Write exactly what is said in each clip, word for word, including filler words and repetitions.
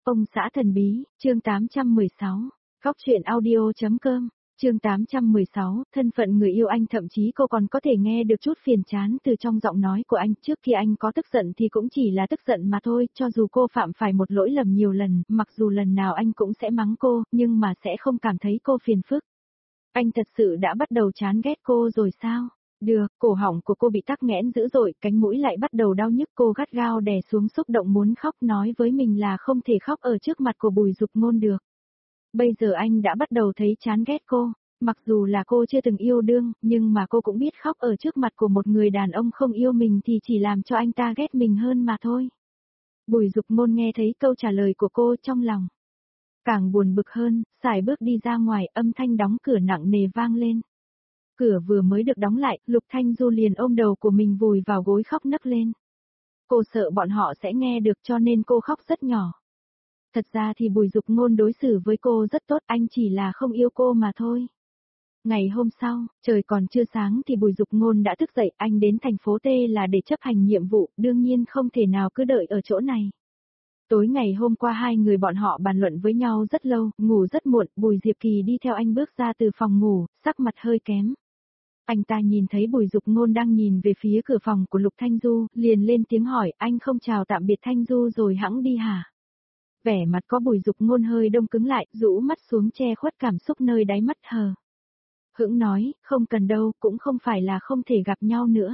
Ông xã thần bí, chương tám trăm mười sáu, Góc truyện audio.com, chương tám trăm mười sáu, thân phận người yêu anh thậm chí cô còn có thể nghe được chút phiền chán từ trong giọng nói của anh, trước khi anh có tức giận thì cũng chỉ là tức giận mà thôi, cho dù cô phạm phải một lỗi lầm nhiều lần, mặc dù lần nào anh cũng sẽ mắng cô, nhưng mà sẽ không cảm thấy cô phiền phức. Anh thật sự đã bắt đầu chán ghét cô rồi sao? Được, cổ họng của cô bị tắc nghẽn dữ dội, cánh mũi lại bắt đầu đau nhức, cô gắt gao đè xuống xúc động muốn khóc, nói với mình là không thể khóc ở trước mặt của Bùi Dục Ngôn được. Bây giờ anh đã bắt đầu thấy chán ghét cô, mặc dù là cô chưa từng yêu đương, nhưng mà cô cũng biết khóc ở trước mặt của một người đàn ông không yêu mình thì chỉ làm cho anh ta ghét mình hơn mà thôi. Bùi Dục Ngôn nghe thấy câu trả lời của cô trong lòng càng buồn bực hơn, sải bước đi ra ngoài, âm thanh đóng cửa nặng nề vang lên. Cửa vừa mới được đóng lại, Lục Thanh Du liền ôm đầu của mình vùi vào gối khóc nấc lên. Cô sợ bọn họ sẽ nghe được cho nên cô khóc rất nhỏ. Thật ra thì Bùi Dục Ngôn đối xử với cô rất tốt, anh chỉ là không yêu cô mà thôi. Ngày hôm sau, trời còn chưa sáng thì Bùi Dục Ngôn đã thức dậy, anh đến thành phố T là để chấp hành nhiệm vụ, đương nhiên không thể nào cứ đợi ở chỗ này. Tối ngày hôm qua hai người bọn họ bàn luận với nhau rất lâu, ngủ rất muộn, Bùi Diệp Kỳ đi theo anh bước ra từ phòng ngủ, sắc mặt hơi kém. Anh ta nhìn thấy Bùi Dục Ngôn đang nhìn về phía cửa phòng của Lục Thanh Du, liền lên tiếng hỏi, anh không chào tạm biệt Thanh Du rồi hẵng đi hả? Vẻ mặt có Bùi Dục Ngôn hơi đông cứng lại, rũ mắt xuống che khuất cảm xúc nơi đáy mắt hờ. Hững nói, không cần đâu, cũng không phải là không thể gặp nhau nữa.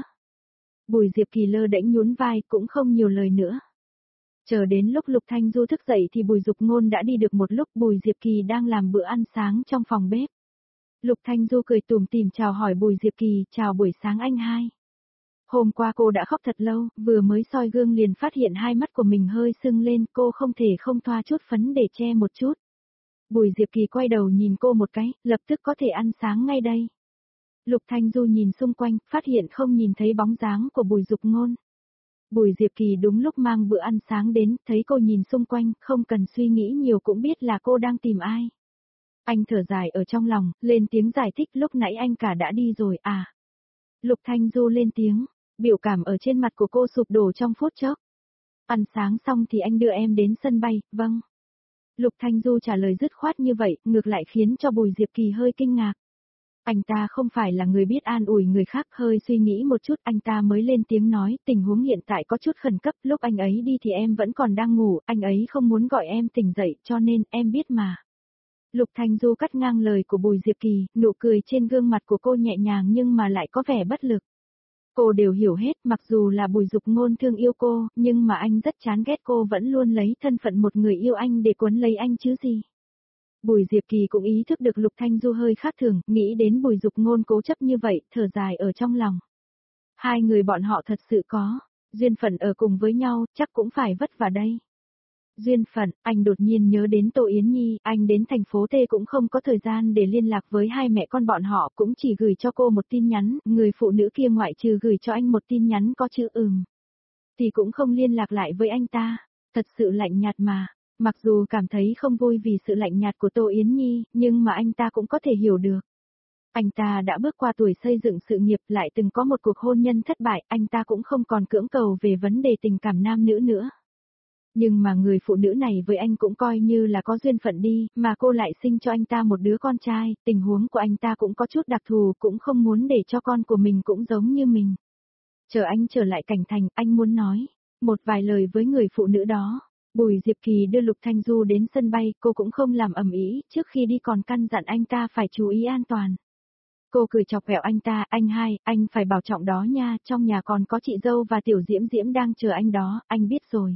Bùi Diệp Kỳ lơ đễnh nhún vai, cũng không nhiều lời nữa. Chờ đến lúc Lục Thanh Du thức dậy thì Bùi Dục Ngôn đã đi được một lúc, Bùi Diệp Kỳ đang làm bữa ăn sáng trong phòng bếp. Lục Thanh Du cười tủm tỉm chào hỏi Bùi Diệp Kỳ, chào buổi sáng anh hai. Hôm qua cô đã khóc thật lâu, vừa mới soi gương liền phát hiện hai mắt của mình hơi sưng lên, cô không thể không thoa chút phấn để che một chút. Bùi Diệp Kỳ quay đầu nhìn cô một cái, lập tức có thể ăn sáng ngay đây. Lục Thanh Du nhìn xung quanh, phát hiện không nhìn thấy bóng dáng của Bùi Dục Ngôn. Bùi Diệp Kỳ đúng lúc mang bữa ăn sáng đến, thấy cô nhìn xung quanh, không cần suy nghĩ nhiều cũng biết là cô đang tìm ai. Anh thở dài ở trong lòng, lên tiếng giải thích lúc nãy anh cả đã đi rồi à. Lục Thanh Du lên tiếng, biểu cảm ở trên mặt của cô sụp đổ trong phút chốc. Ăn sáng xong thì anh đưa em đến sân bay, vâng. Lục Thanh Du trả lời dứt khoát như vậy, ngược lại khiến cho Bùi Diệp Kỳ hơi kinh ngạc. Anh ta không phải là người biết an ủi người khác, hơi suy nghĩ một chút anh ta mới lên tiếng nói, tình huống hiện tại có chút khẩn cấp, lúc anh ấy đi thì em vẫn còn đang ngủ, anh ấy không muốn gọi em tỉnh dậy cho nên em biết mà. Lục Thanh Du cắt ngang lời của Bùi Diệp Kỳ, nụ cười trên gương mặt của cô nhẹ nhàng nhưng mà lại có vẻ bất lực. Cô đều hiểu hết, mặc dù là Bùi Dục Ngôn thương yêu cô, nhưng mà anh rất chán ghét cô vẫn luôn lấy thân phận một người yêu anh để cuốn lấy anh chứ gì. Bùi Diệp Kỳ cũng ý thức được Lục Thanh Du hơi khác thường, nghĩ đến Bùi Dục Ngôn cố chấp như vậy, thở dài ở trong lòng. Hai người bọn họ thật sự có duyên phận ở cùng với nhau, chắc cũng phải vất vả đây. Duyên phận, anh đột nhiên nhớ đến Tô Yến Nhi, anh đến thành phố T cũng không có thời gian để liên lạc với hai mẹ con bọn họ, cũng chỉ gửi cho cô một tin nhắn, người phụ nữ kia ngoại trừ gửi cho anh một tin nhắn có chữ ừm, thì cũng không liên lạc lại với anh ta, thật sự lạnh nhạt mà. Mặc dù cảm thấy không vui vì sự lạnh nhạt của Tô Yến Nhi, nhưng mà anh ta cũng có thể hiểu được. Anh ta đã bước qua tuổi xây dựng sự nghiệp, lại từng có một cuộc hôn nhân thất bại, anh ta cũng không còn cưỡng cầu về vấn đề tình cảm nam nữ nữa. Nhưng mà người phụ nữ này với anh cũng coi như là có duyên phận đi, mà cô lại sinh cho anh ta một đứa con trai, tình huống của anh ta cũng có chút đặc thù, cũng không muốn để cho con của mình cũng giống như mình. Chờ anh trở lại Cảnh Thành, anh muốn nói một vài lời với người phụ nữ đó. Bùi Diệp Kỳ đưa Lục Thanh Du đến sân bay, cô cũng không làm ầm ĩ, trước khi đi còn căn dặn anh ta phải chú ý an toàn. Cô cười chọc ghẹo anh ta, anh hai, anh phải bảo trọng đó nha, trong nhà còn có chị dâu và tiểu Diễm Diễm đang chờ anh đó, anh biết rồi.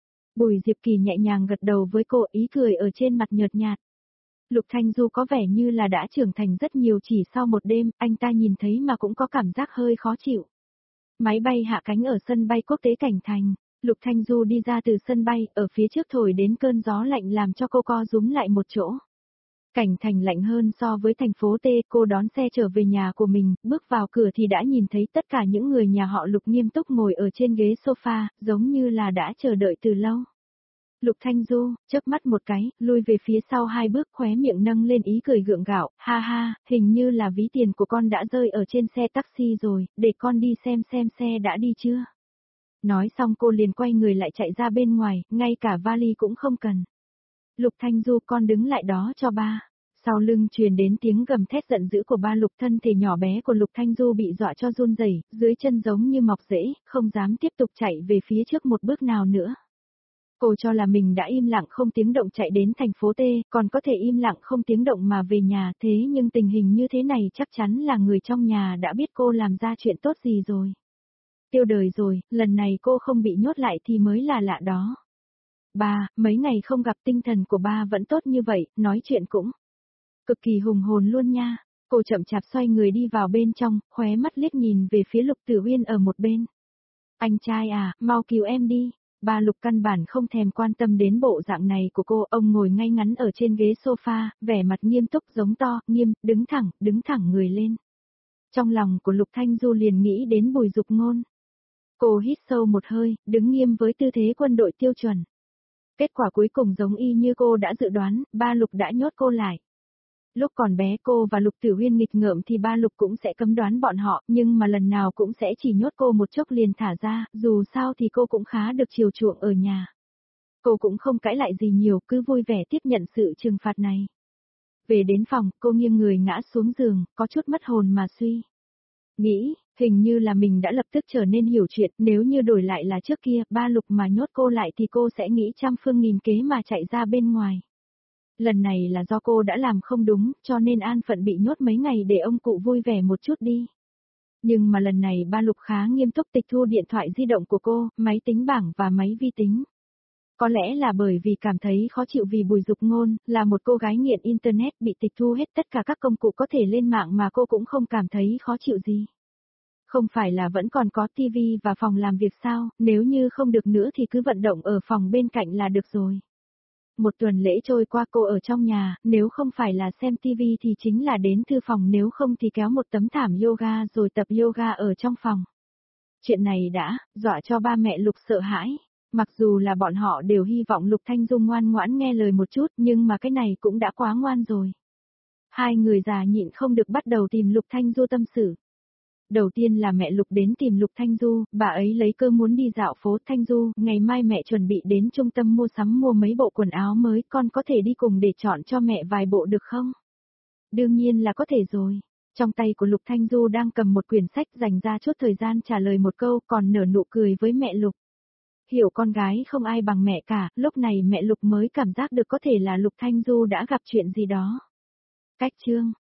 Bùi Diệp Kỳ nhẹ nhàng gật đầu với cô, ý cười ở trên mặt nhợt nhạt. Lục Thanh Du có vẻ như là đã trưởng thành rất nhiều chỉ sau một đêm, anh ta nhìn thấy mà cũng có cảm giác hơi khó chịu. Máy bay hạ cánh ở sân bay quốc tế Cảnh Thành. Lục Thanh Du đi ra từ sân bay, ở phía trước thổi đến cơn gió lạnh làm cho cô co rúm lại một chỗ. Cảnh Thành lạnh hơn so với thành phố T, cô đón xe trở về nhà của mình, bước vào cửa thì đã nhìn thấy tất cả những người nhà họ Lục nghiêm túc ngồi ở trên ghế sofa, giống như là đã chờ đợi từ lâu. Lục Thanh Du, chớp mắt một cái, lui về phía sau hai bước, khóe miệng nâng lên ý cười gượng gạo, ha ha, hình như là ví tiền của con đã rơi ở trên xe taxi rồi, để con đi xem xem xe đã đi chưa. Nói xong cô liền quay người lại chạy ra bên ngoài, ngay cả vali cũng không cần. Lục Thanh Du con đứng lại đó cho ba. Sau lưng truyền đến tiếng gầm thét giận dữ của ba Lục, thân thể nhỏ bé của Lục Thanh Du bị dọa cho run rẩy, dưới chân giống như mọc rễ, không dám tiếp tục chạy về phía trước một bước nào nữa. Cô cho là mình đã im lặng không tiếng động chạy đến thành phố T, còn có thể im lặng không tiếng động mà về nhà, thế nhưng tình hình như thế này chắc chắn là người trong nhà đã biết cô làm ra chuyện tốt gì rồi. Tiêu đời rồi, lần này cô không bị nhốt lại thì mới là lạ đó. Ba, mấy ngày không gặp tinh thần của ba vẫn tốt như vậy, nói chuyện cũng cực kỳ hùng hồn luôn nha. Cô chậm chạp xoay người đi vào bên trong, khóe mắt liếc nhìn về phía Lục Tử Uyên ở một bên. Anh trai à, mau cứu em đi. Ba Lục căn bản không thèm quan tâm đến bộ dạng này của cô, ông ngồi ngay ngắn ở trên ghế sofa, vẻ mặt nghiêm túc giống to, nghiêm, đứng thẳng, đứng thẳng người lên. Trong lòng của Lục Thanh Du liền nghĩ đến Bùi Dục Ngôn. Cô hít sâu một hơi, đứng nghiêm với tư thế quân đội tiêu chuẩn. Kết quả cuối cùng giống y như cô đã dự đoán, ba Lục đã nhốt cô lại. Lúc còn bé cô và Lục Tử Uyên nghịch ngợm thì ba Lục cũng sẽ cấm đoán bọn họ, nhưng mà lần nào cũng sẽ chỉ nhốt cô một chốc liền thả ra, dù sao thì cô cũng khá được chiều chuộng ở nhà. Cô cũng không cãi lại gì nhiều, cứ vui vẻ tiếp nhận sự trừng phạt này. Về đến phòng, cô nghiêng người ngã xuống giường, có chút mất hồn mà suy. Nghĩ, hình như là mình đã lập tức trở nên hiểu chuyện, nếu như đổi lại là trước kia, ba Lục mà nhốt cô lại thì cô sẽ nghĩ trăm phương nghìn kế mà chạy ra bên ngoài. Lần này là do cô đã làm không đúng, cho nên an phận bị nhốt mấy ngày để ông cụ vui vẻ một chút đi. Nhưng mà lần này ba Lục khá nghiêm túc tịch thu điện thoại di động của cô, máy tính bảng và máy vi tính. Có lẽ là bởi vì cảm thấy khó chịu vì Bùi Dục Ngôn, là một cô gái nghiện Internet bị tịch thu hết tất cả các công cụ có thể lên mạng mà cô cũng không cảm thấy khó chịu gì. Không phải là vẫn còn có tivi và phòng làm việc sao, nếu như không được nữa thì cứ vận động ở phòng bên cạnh là được rồi. Một tuần lễ trôi qua cô ở trong nhà, nếu không phải là xem tivi thì chính là đến thư phòng, nếu không thì kéo một tấm thảm yoga rồi tập yoga ở trong phòng. Chuyện này đã dọa cho ba mẹ Lục sợ hãi, mặc dù là bọn họ đều hy vọng Lục Thanh Du ngoan ngoãn nghe lời một chút, nhưng mà cái này cũng đã quá ngoan rồi. Hai người già nhịn không được bắt đầu tìm Lục Thanh Du tâm sự. Đầu tiên là mẹ Lục đến tìm Lục Thanh Du, bà ấy lấy cơ muốn đi dạo phố. Thanh Du, ngày mai mẹ chuẩn bị đến trung tâm mua sắm mua mấy bộ quần áo mới, con có thể đi cùng để chọn cho mẹ vài bộ được không? Đương nhiên là có thể rồi. Trong tay của Lục Thanh Du đang cầm một quyển sách, dành ra chút thời gian trả lời một câu, còn nở nụ cười với mẹ Lục. Hiểu con gái không ai bằng mẹ cả, lúc này mẹ Lục mới cảm giác được có thể là Lục Thanh Du đã gặp chuyện gì đó. Cách chương